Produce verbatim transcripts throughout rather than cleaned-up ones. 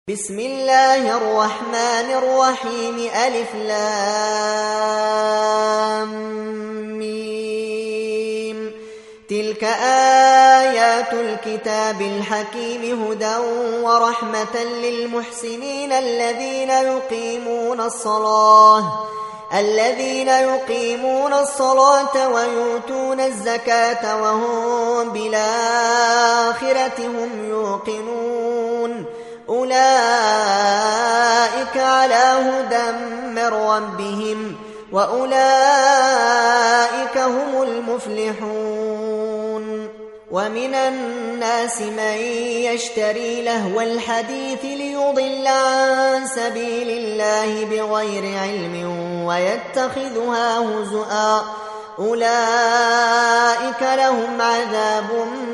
بسم الله الرحمن الرحيم ألف لام ميم. تلك آيات الكتاب الحكيم هدى ورحمة للمحسنين الذين يقيمون الصلاة الذين يقيمون الصلاة ويؤتون الزكاة وهم بالآخرة هم يوقنون. أولئك على هدى من ربهم وأولئك هم المفلحون. ومن الناس من يشتري لهو الحديث ليضل عن سبيل الله بغير علم ويتخذها هزؤا أولئك لهم عذاب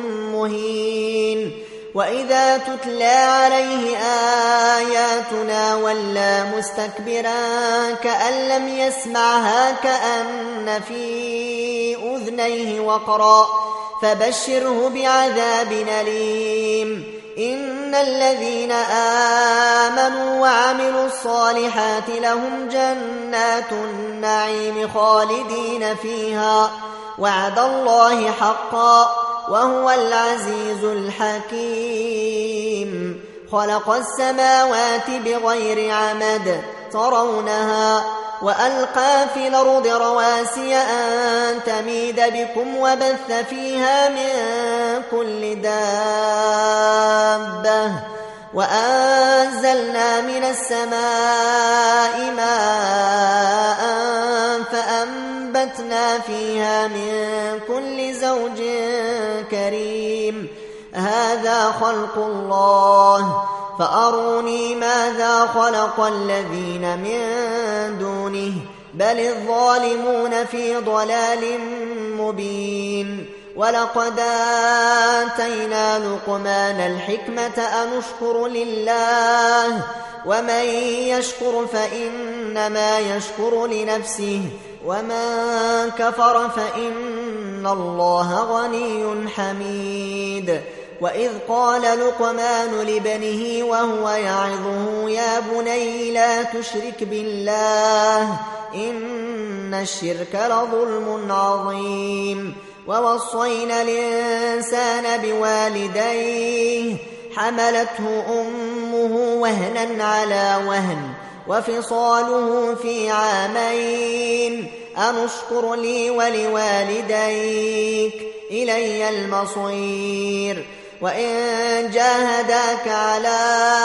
مهين. وإذا تتلى عليه آياتنا ولى مستكبرا كأن لم يسمعها كأن في أذنيه وقرا فبشره بعذاب أليم. إن الذين آمنوا وعملوا الصالحات لهم جنات النعيم خالدين فيها وعد الله حقا وهو العزيز الحكيم. خلق السماوات بغير عمد ترونها وألقى في الأرض رواسي أن تميد بكم وبث فيها من كل دابة وأنزلنا من السماء ماء فأنبتنا فيها من كل زوج كريم. هذا خلق الله فأروني ماذا خلق الذين من دونه بل الظالمون في ضلال مبين. ولقد آتينا لقمان الحكمة أن اشكر لله ومن يشكر فإنما يشكر لنفسه ومن كفر فإن الله غني حميد. وإذ قال لقمان لابنه وهو يعظه يا بني لا تشرك بالله إن الشرك لظلم عظيم. ووصينا الإنسان بوالديه حملته أمه وهنا على وهن وفصاله في عامين أن اشكر لي ولوالديك إلي المصير. وإن جاهداك على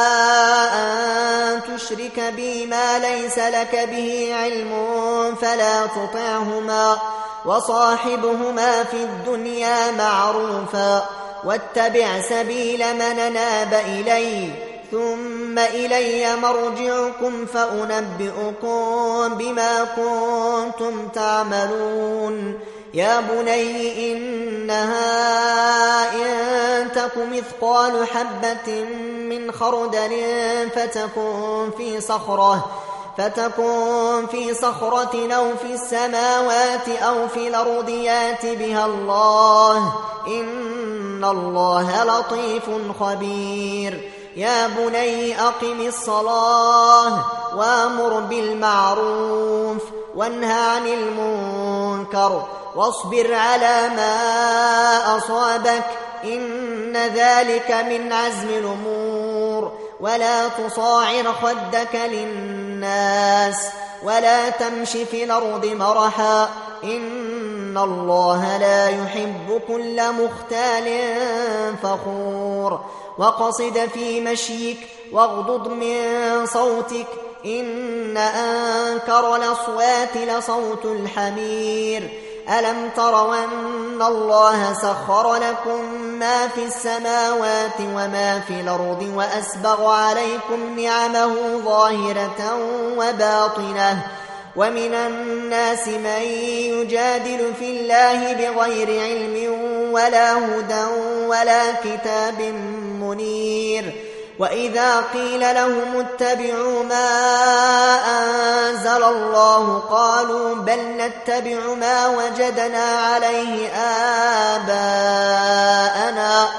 أن تشرك بي ما ليس لك به علم فلا تطعهما وصاحبهما في الدنيا معروفا واتبع سبيل من أناب إلي ثم إلي مرجعكم فأنبئكم بما كنتم تعملون. يا بني إنها إن تك مثقال حبة من خردل فتكن في صخرة فتكن في صخرة أو في السماوات أو في الأرض يأت بها الله إن الله لطيف خبير. يا بني أقم الصلاة وأمر بالمعروف وانهى عن المنكر واصبر على ما أصابك إن ذلك من عزم الأمور. ولا تصاعر خدك للناس ولا تمش في الأرض مرحا إن الله لا يحب كل مختال فخور. وقصد في مشيك واغضض من صوتك إن أنكر الأصوات لصوت الحمير. ألم تروا أن الله سخر لكم ما في السماوات وما في الأرض وأسبغ عليكم نعمه ظاهرة وباطنة. ومن الناس من يجادل في الله بغير علم ولا هدى ولا كتاب منير. وإذا قيل لهم اتبعوا ما أنزل الله قالوا بل نتبع ما وجدنا عليه آباءنا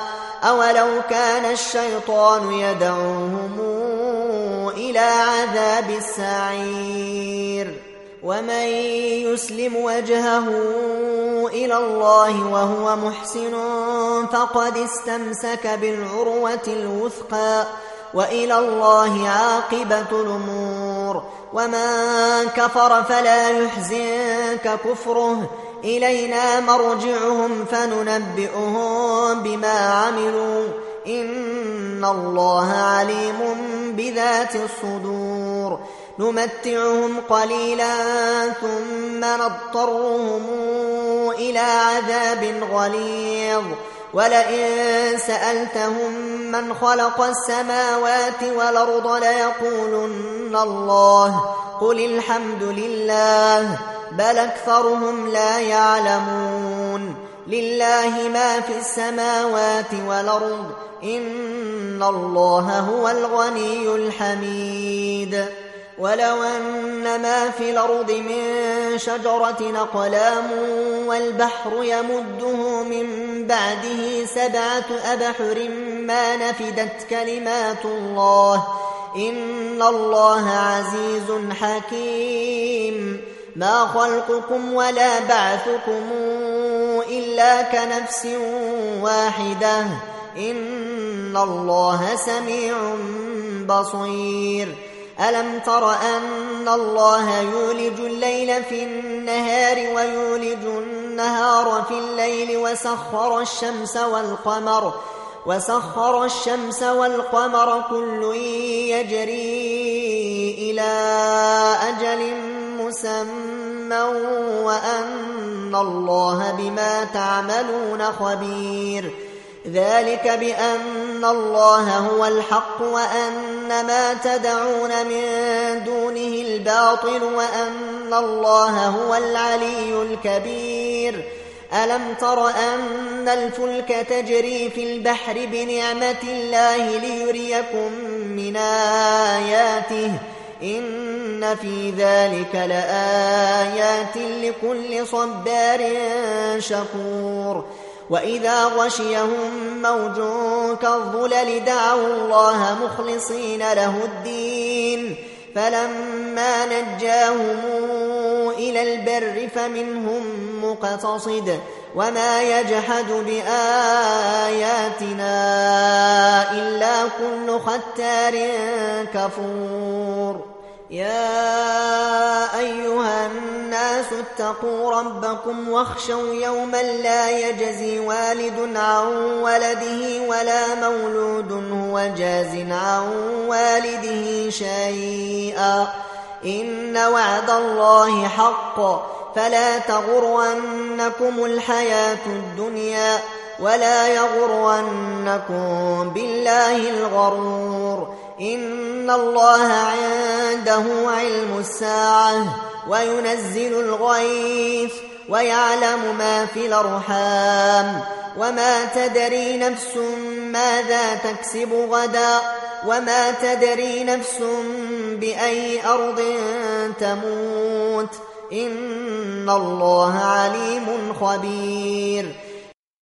أولو كان الشيطان يدعوهم إلى عذاب السعير ومن يسلم وجهه إلى الله وهو محسن فقد استمسك بالعروة الوثقى وإلى الله عاقبة الأمور ومن كفر فلا يحزنك كفره إلينا مرجعهم فننبئهم بما عملوا إن الله عليم بذات الصدور نمتعهم قليلا ثم نضطرهم إلى عذاب غليظ ولئن سألتهم من خلق السماوات والأرض ليقولن الله قل الحمد لله بل أكثرهم لا يعلمون لله ما في السماوات والأرض إن الله هو الغني الحميد ولو أن ما في الأرض من شجرة أقلام والبحر يمده من بعده سبعة أبحر ما نفدت كلمات الله إن الله عزيز حكيم ما خلقكم ولا بعثكم إلا كنفس واحدة إن الله سميع بصير ألم تر أن الله يولج الليل في النهار ويولج النهار في الليل وسخر الشمس والقمر وسخر الشمس والقمر كل يجري إلى أجل مسمى وأن الله بما تعملون خبير ذلك بأن الله هو الحق وأن ما تدعون من دونه الباطل وأن الله هو العلي الكبير ألم تر أن الفلك تجري في البحر بنعمة الله ليريكم من آياته إن في ذلك لآيات لكل صبار شكور وإذا غشيهم موج كالظلل دعوا الله مخلصين له الدين فلما نجاهم إلى البر فمنهم مقتصد وما يجحد بآياتنا إلا كل ختار كفور يا أيها الناس اتقوا ربكم واخشوا يوما لا يجزي والد عن ولده ولا مولود هو جاز عن والده شيئا إن وعد الله حق فلا تغرنكم الحياة الدنيا ولا يغرنكم بالله الغرور إن الله عنده علم الساعة وينزل الغيث ويعلم ما في الأرحام وما تدري نفس ماذا تكسب غدا وما تدري نفس بأي أرض تموت إن الله عليم خبير